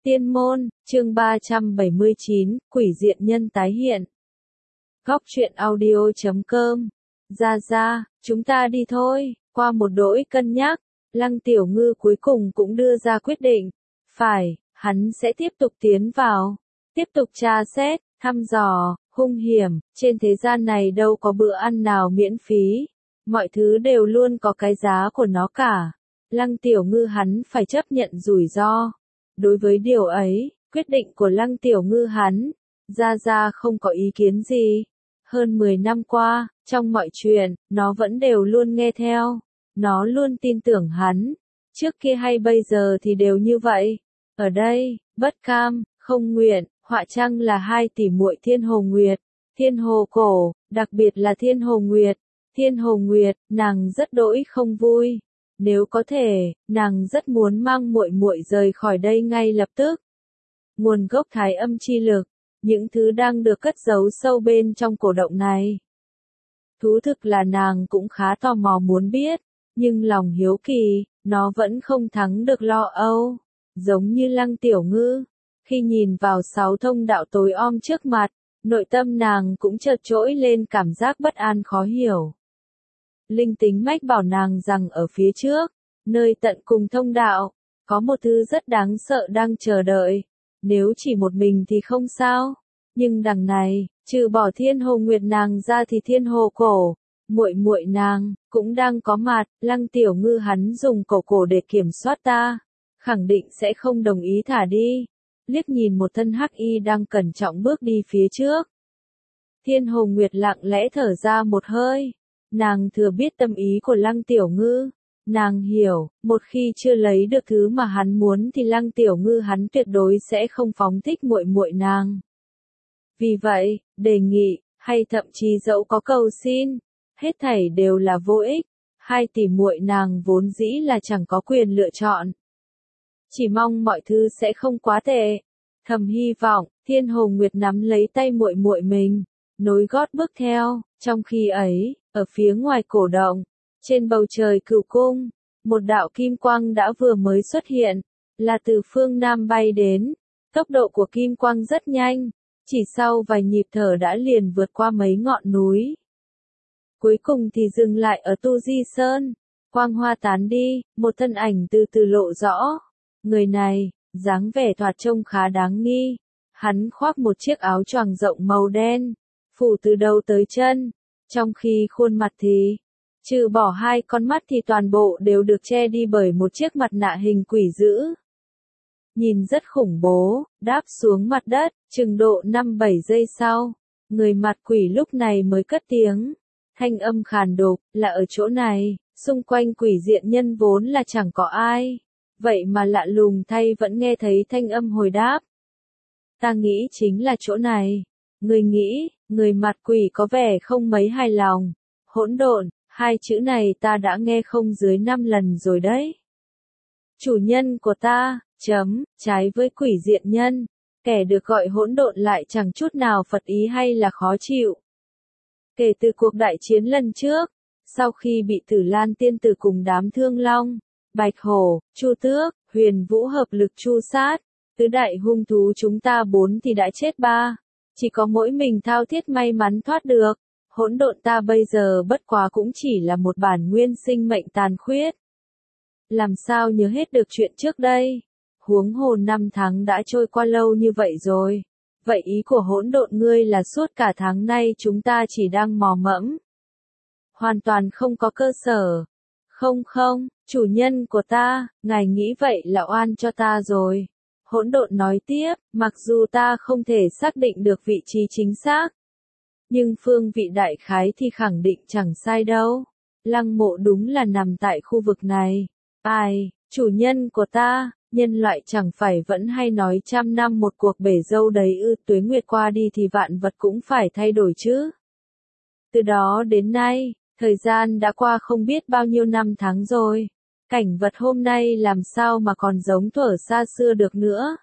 Tiên môn, chương 379, quỷ diện nhân tái hiện. Góc truyện audio.com. Ra, chúng ta đi thôi. Qua một đỗi cân nhắc, Lăng Tiểu Ngư cuối cùng cũng đưa ra quyết định. Phải, hắn sẽ tiếp tục tiến vào, tiếp tục tra xét, thăm dò, hung hiểm. Trên thế gian này đâu có bữa ăn nào miễn phí. Mọi thứ đều luôn có cái giá của nó cả. Lăng Tiểu Ngư hắn phải chấp nhận rủi ro. Đối với điều ấy, quyết định của Lăng Tiểu Ngư hắn, Ra không có ý kiến gì. Hơn 10 năm qua, trong mọi chuyện, nó vẫn đều luôn nghe theo. Nó luôn tin tưởng hắn. Trước kia hay bây giờ thì đều như vậy. Ở đây, Bất Cam, Không Nguyện, họa chăng là hai tỷ muội Thiên Hồ Nguyệt, Thiên Hồ Cổ, đặc biệt là Thiên Hồ Nguyệt. Thiên Hồ Nguyệt, nàng rất đỗi không vui. Nếu có thể, nàng rất muốn mang muội muội rời khỏi đây ngay lập tức. Nguồn gốc thái âm chi lực, những thứ đang được cất giấu sâu bên trong cổ động này. Thú thực là nàng cũng khá tò mò muốn biết, nhưng lòng hiếu kỳ, nó vẫn không thắng được lo âu. Giống như Lăng Tiểu Ngư, khi nhìn vào 6 thông đạo tối om trước mặt, nội tâm nàng cũng chợt trỗi lên cảm giác bất an khó hiểu. Linh tính mách bảo nàng rằng ở phía trước, nơi tận cùng thông đạo, có một thứ rất đáng sợ đang chờ đợi. Nếu chỉ một mình thì không sao, nhưng đằng này, trừ bỏ Thiên Hồ Nguyệt nàng ra thì Thiên Hồ Cổ, muội muội nàng cũng đang có mặt. Lăng Tiểu Ngư hắn dùng cổ để kiểm soát ta, khẳng định sẽ không đồng ý thả đi. Liếc nhìn một thân hắc y đang cẩn trọng bước đi phía trước, Thiên Hồ Nguyệt lặng lẽ thở ra một hơi. Nàng thừa biết tâm ý của Lăng Tiểu Ngư. Nàng hiểu, một khi chưa lấy được thứ mà hắn muốn thì Lăng Tiểu Ngư hắn tuyệt đối sẽ không phóng thích muội muội nàng. Vì vậy, đề nghị, hay thậm chí dẫu có cầu xin, hết thảy đều là vô ích. Hai tỷ muội nàng vốn dĩ là chẳng có quyền lựa chọn. Chỉ mong mọi thứ sẽ không quá tệ. Thầm hy vọng, Thiên Hồ Nguyệt nắm lấy tay muội muội mình, nối gót bước theo. Trong khi ấy, ở phía ngoài cổ động, trên bầu trời Cửu Cung, một đạo kim quang đã vừa mới xuất hiện, là từ phương Nam bay đến. Tốc độ của kim quang rất nhanh, chỉ sau vài nhịp thở đã liền vượt qua mấy ngọn núi. Cuối cùng thì dừng lại ở Tu Di Sơn. Quang hoa tán đi, một thân ảnh từ từ lộ rõ. Người này, dáng vẻ thoạt trông khá đáng nghi. Hắn khoác một chiếc áo choàng rộng màu đen, phủ từ đầu tới chân. Trong khi khuôn mặt thì, trừ bỏ hai con mắt thì toàn bộ đều được che đi bởi một chiếc mặt nạ hình quỷ dữ. Nhìn rất khủng bố, đáp xuống mặt đất, chừng độ 5-7 giây sau, người mặt quỷ lúc này mới cất tiếng. Thanh âm khàn đục, là ở chỗ này, xung quanh quỷ diện nhân vốn là chẳng có ai. Vậy mà lạ lùng thay vẫn nghe thấy thanh âm hồi đáp. Ta nghĩ chính là chỗ này. Người nghĩ, người mặt quỷ có vẻ không mấy hài lòng. Hỗn độn, hai chữ này ta đã nghe không dưới 5 lần rồi đấy. Chủ nhân của ta, trái với quỷ diện nhân, kẻ được gọi hỗn độn lại chẳng chút nào phật ý hay là khó chịu. Kể từ cuộc đại chiến lần trước, sau khi bị Tử Lan tiên tử cùng đám Thương Long, Bạch Hổ, Chu Tước, Huyền Vũ hợp lực tru sát, tứ đại hung thú chúng ta 4 thì đã chết 3. Chỉ có mỗi mình Thao Thiết may mắn thoát được. Hỗn độn ta bây giờ bất quá cũng chỉ là một bản nguyên sinh mệnh tàn khuyết. Làm sao nhớ hết được chuyện trước đây? Huống hồ 5 tháng đã trôi qua lâu như vậy rồi. Vậy ý của hỗn độn ngươi là suốt cả tháng nay chúng ta chỉ đang mò mẫm. Hoàn toàn không có cơ sở. Không, chủ nhân của ta, ngài nghĩ vậy là oan cho ta rồi. Hỗn độn nói tiếp, mặc dù ta không thể xác định được vị trí chính xác, nhưng phương vị đại khái thì khẳng định chẳng sai đâu. Lăng mộ đúng là nằm tại khu vực này. Ai, chủ nhân của ta, nhân loại chẳng phải vẫn hay nói 100 năm một cuộc bể dâu đấy ư? Tuế nguyệt qua đi thì vạn vật cũng phải thay đổi chứ. Từ đó đến nay, thời gian đã qua không biết bao nhiêu năm tháng rồi. Cảnh vật hôm nay làm sao mà còn giống thuở xa xưa được nữa.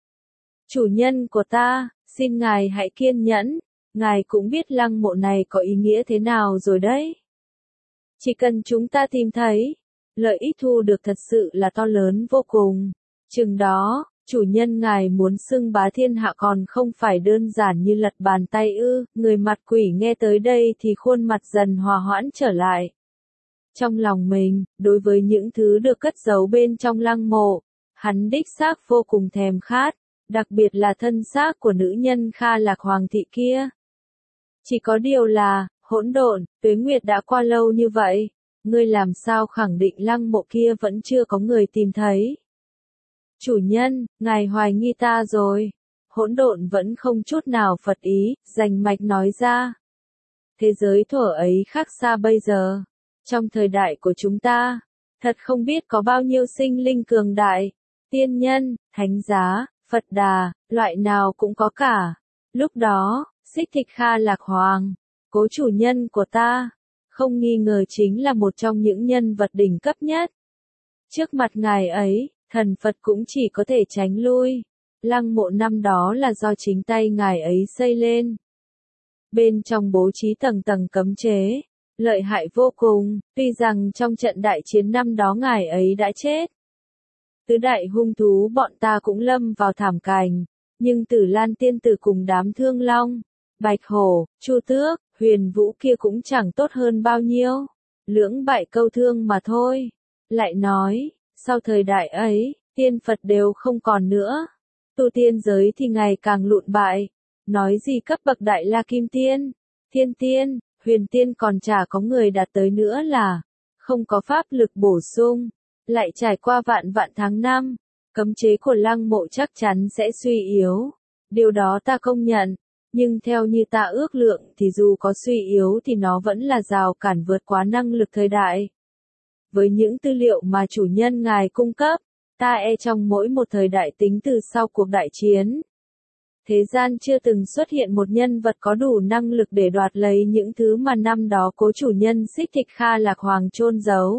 Chủ nhân của ta, xin ngài hãy kiên nhẫn. Ngài cũng biết lăng mộ này có ý nghĩa thế nào rồi đấy. Chỉ cần chúng ta tìm thấy, lợi ích thu được thật sự là to lớn vô cùng. Chừng đó, Chủ nhân ngài muốn xưng bá thiên hạ còn không phải đơn giản như lật bàn tay ư? Người mặt quỷ nghe tới đây thì khuôn mặt dần hòa hoãn trở lại. Trong lòng mình, đối với những thứ được cất giấu bên trong lăng mộ, hắn đích xác vô cùng thèm khát, đặc biệt là thân xác của nữ nhân Kha Lạc Hoàng thị kia. Chỉ có điều là, hỗn độn, tuế nguyệt đã qua lâu như vậy, ngươi làm sao khẳng định lăng mộ kia vẫn chưa có người tìm thấy? Chủ nhân, ngài hoài nghi ta rồi. Hỗn độn vẫn không chút nào phật ý, rành mạch nói ra. Thế giới thuở ấy khác xa bây giờ. Trong thời đại của chúng ta, thật không biết có bao nhiêu sinh linh cường đại, tiên nhân, thánh giá, Phật Đà, loại nào cũng có cả. Lúc đó, Xích Thịch Kha Lạc Hoàng, cố chủ nhân của ta, không nghi ngờ chính là một trong những nhân vật đỉnh cấp nhất. Trước mặt ngài ấy, thần Phật cũng chỉ có thể tránh lui. Lăng mộ năm đó là do chính tay ngài ấy xây lên. Bên trong bố trí tầng tầng cấm chế, lợi hại vô cùng, tuy rằng trong trận đại chiến năm đó ngài ấy đã chết. Tứ đại hung thú bọn ta cũng lâm vào thảm cảnh, nhưng Tử Lan tiên tử cùng đám Thương Long, Bạch Hổ, Chu Tước, Huyền Vũ kia cũng chẳng tốt hơn bao nhiêu. Lưỡng bại câu thương mà thôi. Lại nói, sau thời đại ấy, tiên Phật đều không còn nữa. Tu tiên giới thì ngày càng lụn bại. Nói gì cấp bậc đại la kim tiên, thiên tiên, huyền tiên còn chả có người đạt tới nữa là không có pháp lực bổ sung. Lại trải qua vạn vạn tháng năm, cấm chế của lăng mộ chắc chắn sẽ suy yếu. Điều đó ta công nhận. Nhưng theo như ta ước lượng thì dù có suy yếu thì nó vẫn là rào cản vượt quá năng lực thời đại. Với những tư liệu mà chủ nhân ngài cung cấp, ta trong mỗi một thời đại tính từ sau cuộc đại chiến. Thế gian chưa từng xuất hiện một nhân vật có đủ năng lực để đoạt lấy những thứ mà năm đó cố chủ nhân Xích Thịch Kha Lạc Hoàng chôn giấu.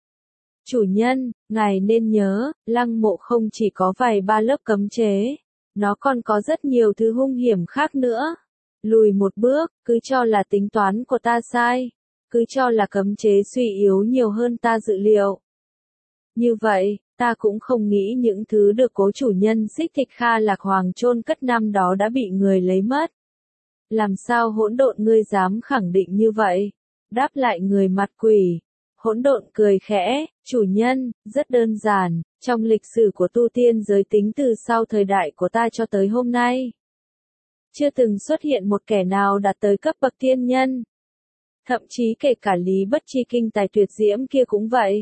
Chủ nhân, ngài nên nhớ, lăng mộ không chỉ có vài ba lớp cấm chế. Nó còn có rất nhiều thứ hung hiểm khác nữa. Lùi một bước, cứ cho là tính toán của ta sai. Cứ cho là cấm chế suy yếu nhiều hơn ta dự liệu. Như vậy, ta cũng không nghĩ những thứ được cố chủ nhân Xích Thịch Kha Lạc Hoàng chôn cất năm đó đã bị người lấy mất. Làm sao hỗn độn ngươi dám khẳng định như vậy? Đáp lại người mặt quỷ. Hỗn độn cười khẽ, chủ nhân, rất đơn giản, trong lịch sử của tu tiên giới tính từ sau thời đại của ta cho tới hôm nay. Chưa từng xuất hiện một kẻ nào đạt tới cấp bậc tiên nhân. Thậm chí kể cả Lý Bất Chi kinh tài tuyệt diễm kia cũng vậy.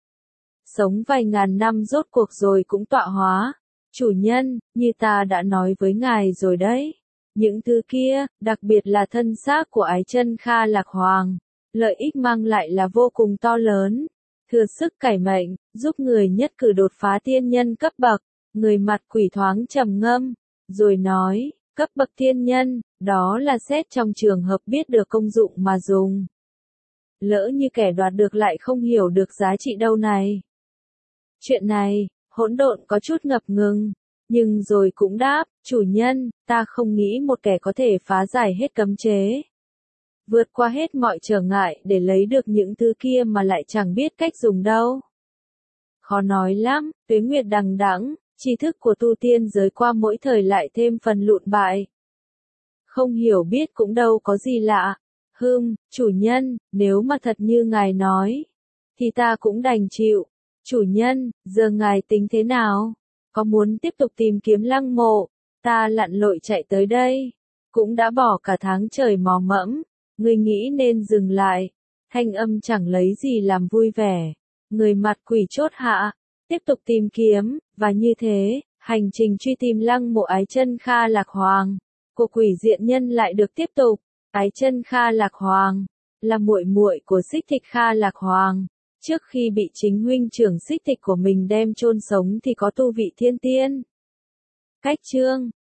Sống vài ngàn năm rốt cuộc rồi cũng tọa hóa. Chủ nhân, như ta đã nói với ngài rồi đấy. Những thứ kia, đặc biệt là thân xác của Ái Chân Kha Lạc Hoàng, lợi ích mang lại là vô cùng to lớn. Thừa sức cải mệnh, giúp người nhất cử đột phá tiên nhân cấp bậc. Người mặt quỷ thoáng trầm ngâm, rồi nói, cấp bậc tiên nhân, đó là xét trong trường hợp biết được công dụng mà dùng. Lỡ như kẻ đoạt được lại không hiểu được giá trị đâu này. Chuyện này, hỗn độn có chút ngập ngừng, nhưng rồi cũng đáp, chủ nhân, ta không nghĩ một kẻ có thể phá giải hết cấm chế. Vượt qua hết mọi trở ngại để lấy được những thứ kia mà lại chẳng biết cách dùng đâu. Khó nói lắm, tuế nguyệt đằng đẵng, tri thức của tu tiên giới qua mỗi thời lại thêm phần lụn bại. Không hiểu biết cũng đâu có gì lạ. Chủ nhân, nếu mà thật như ngài nói, thì ta cũng đành chịu. Chủ nhân, giờ ngài tính thế nào? Có muốn tiếp tục tìm kiếm lăng mộ? Ta lặn lội chạy tới đây, cũng đã bỏ cả tháng trời mò mẫm. Người nghĩ nên dừng lại. Thanh âm chẳng lấy gì làm vui vẻ. Người mặt quỷ chốt hạ, tiếp tục tìm kiếm, và như thế, hành trình truy tìm lăng mộ Ái Chân Kha Lạc Hoàng của quỷ diện nhân lại được tiếp tục. Ái Chân Kha Lạc Hoàng là muội muội của Xích Thịch Kha Lạc Hoàng. Trước khi bị chính huynh trưởng Xích Thịch của mình đem chôn sống thì có tu vị thiên tiên. Cách chương